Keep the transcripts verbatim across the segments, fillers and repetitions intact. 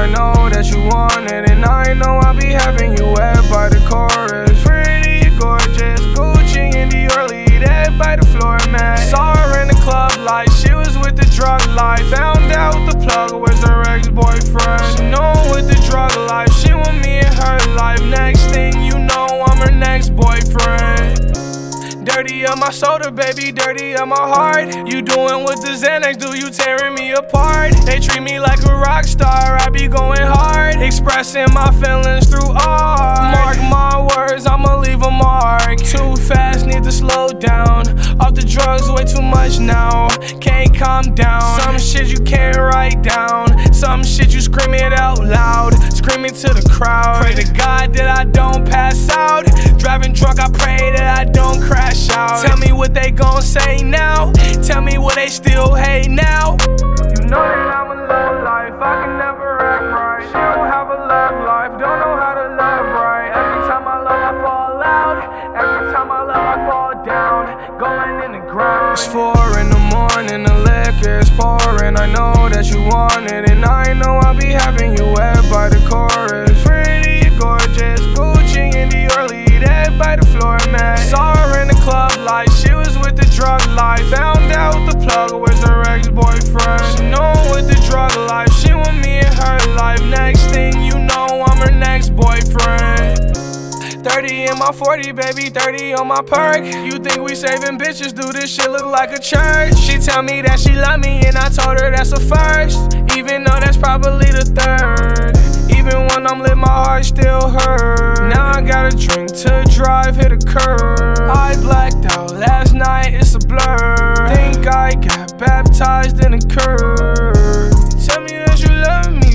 I know that you want it, and I know I'll be having you wet by the chorus. Pretty, gorgeous, Gucci and Dior, lead head by the floor mat. Saw her in the club like she was with the drug life. Found out the plug was her ex-boyfriend. She know with the drug life, she want me in her life. Next thing you know, I'm her next boyfriend. Dirty on my shoulder, baby, dirty on my heart. You doing what the Xanax do, you tearing me apart. They treat me like a rock star, I be going hard, expressing my feelings through art. Mark my words, I'ma leave a mark. Too fast, need to slow down. Off the drugs, way too much now. Can't calm down. Some shit you can't write down. Some shit you scream it out loud. Screaming to the crowd. Pray to God that I don't pass out. Driving drunk, I pray that I don't crash out. Tell me what they gon' say now. Tell me what they still hate now. You know that I'm a low life, I can never act right. She don't have a love life, don't know how to love right. Every time I love, I fall out. Every time I love, I fall down. Going in the ground. It's four in the morning, the liquor's pouring. I know that you want it, and I know I'll be having you wet by the chorus. Pretty, gorgeous, Gucci and Dior, lead head by the floor mat. Saw her in the club like she was with the drug life. Found out the plug was her ex-boyfriend. She know with the drug life, she want me in her life. Next thing you know, I'm her next boyfriend. thirty in my forty, baby, thirty on my perk. You think we saving bitches, do this shit look like a church? She tell me that she love me and I told her that's a first, even though that's probably the third. Even when I'm lit, my heart still hurt. Now I gotta drink to drive, hit a curb. I blacked out last night, it's a blur. Think I got baptized in a curve. Tell me that you love me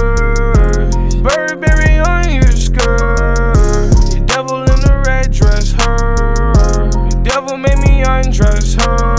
first. Burberry on your skirt. The devil in the red dress, her. The devil made me undress her.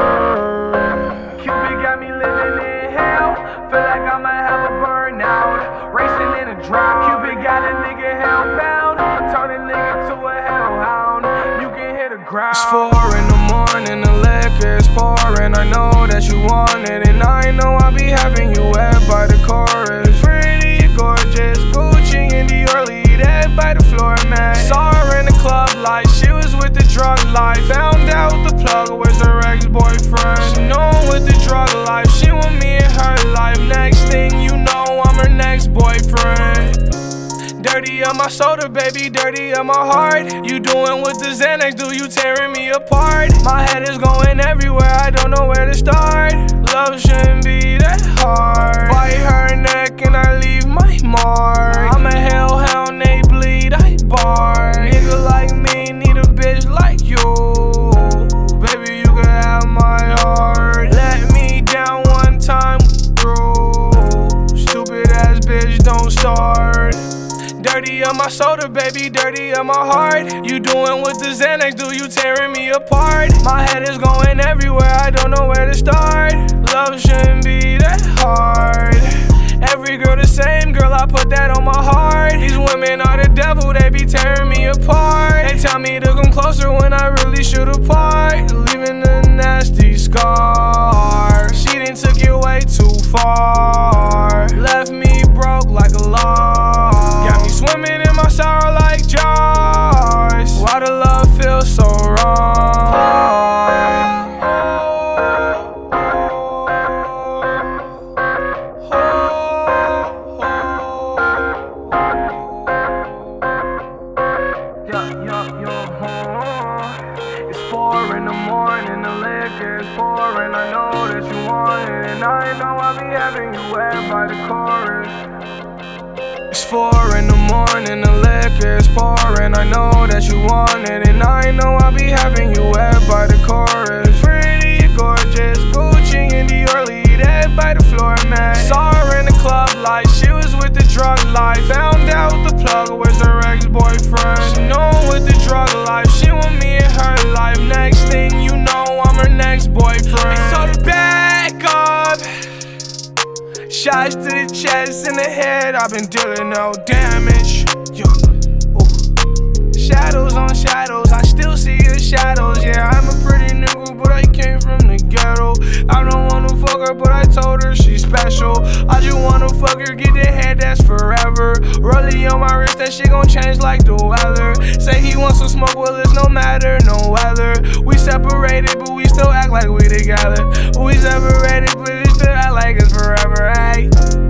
Cupid got me living in hell. Feel like I'ma have a burnout. Racing in a drought. Cupid got a nigga hellbound. Turn a nigga to a hellhound. You can hear the ground. It's four in the morning, the liquor's pouring. I know that you want it, and I know I'll be having you wet by the chorus. Pretty, gorgeous, Gucci and Dior, lead head by the floor mat. Saw her in the club like she was with the drug life. Found out the plug was her ex-boyfriend. She know with the drug life, she want me in her life. Next thing you know, I'm her next boyfriend. Dirty on my shoulder, baby, dirty on my heart. You doing what the Xanax do, you tearing me apart. My head is going everywhere, I don't know where to start. Love shouldn't be that hard. Bite her neck and I leave my mark. I'm a hellhound, they bleed, I bark. Nigga like me need a bitch like you. Baby, you can have my heart. Let me down one time, through. Stupid ass bitch, don't start. Dirty on my shoulder, baby, dirty on my heart. You doing what the Xanax do, you tearing me apart. My head is going everywhere, I don't know where to start. Love shouldn't be that hard. Every girl the same, girl, I put that on my heart. These women are the devil, they be tearing me apart. They tell me to come closer when I really shoot apart, leaving a nasty scar. She done took it way too far. Left me broke like a log. Got me swimming in my sorrow like Jaws. Why the love feels so wrong? It's four in the morning, the liquor's pouring. I know that you want it, and I know I'll be having you wet by the chorus. It's four in the morning, the liquor's pouring. I know that you want it, and I know I'll be having you wet by the chorus. Pretty, gorgeous, Gucci and Dior, lead head by the floor mat. Saw her in the club like she was with the drug life. Found out the plug was her ex-boyfriend. She know with the drug life, she want me in her life. Next thing you know, I'm her next boyfriend. So to back up, shots to the chest and the head, I've been dealing no damage. Yo. Shadows on shadows, I still see your shadows. Yeah, I'm a pretty nigga, but I came from the ghetto. I don't wanna fuck her, but I told her she's special. I just wanna fuck her, get the head Rollie on my wrist, that shit gon' change like the weather. Say he wants some smoke, well it's no matter, no weather. We separated, but we still act like we together. We separated, but we still act like it's forever, ayy.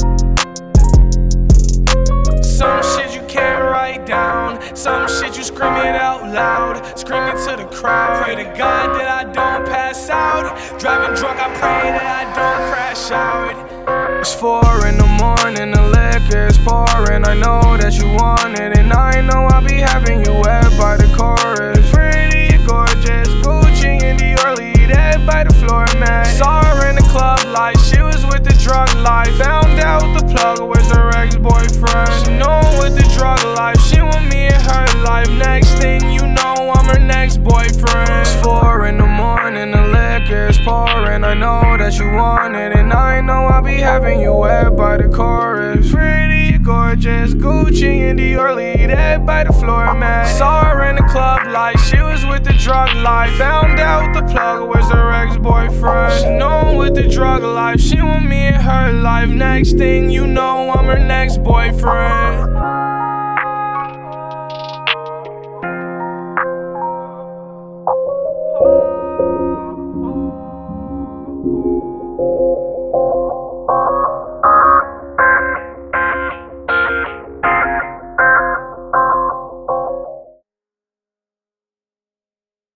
Some shit you can't write down, some shit you scream it out loud, screaming to the crowd. Pray to God that I don't pass out. Driving drunk, I pray that I don't crash out. It's four in the morning, the liquor is pouring. I know that you want it, and I know I'll be having you wet by the chorus. Pretty gorgeous, Gucci and Dior, lead that by the floor mat. Saw her in the club like she was with the drug life. Found out the plug was her ex-boyfriend. She know with the drug life, she want me in her life. Next thing you know, I'm her next boyfriend. It's four in the morning, the liquor is pouring. I know that you want it, and I know I'll be having you wet by the chorus. Pretty gorgeous, Gucci and Dior, lead that by the floor mat. Saw her in the club like she was with the drug life. Found out the plug was her ex-boyfriend. She know with the drug life, she want me in her life. Next thing you know, I'm her next boyfriend.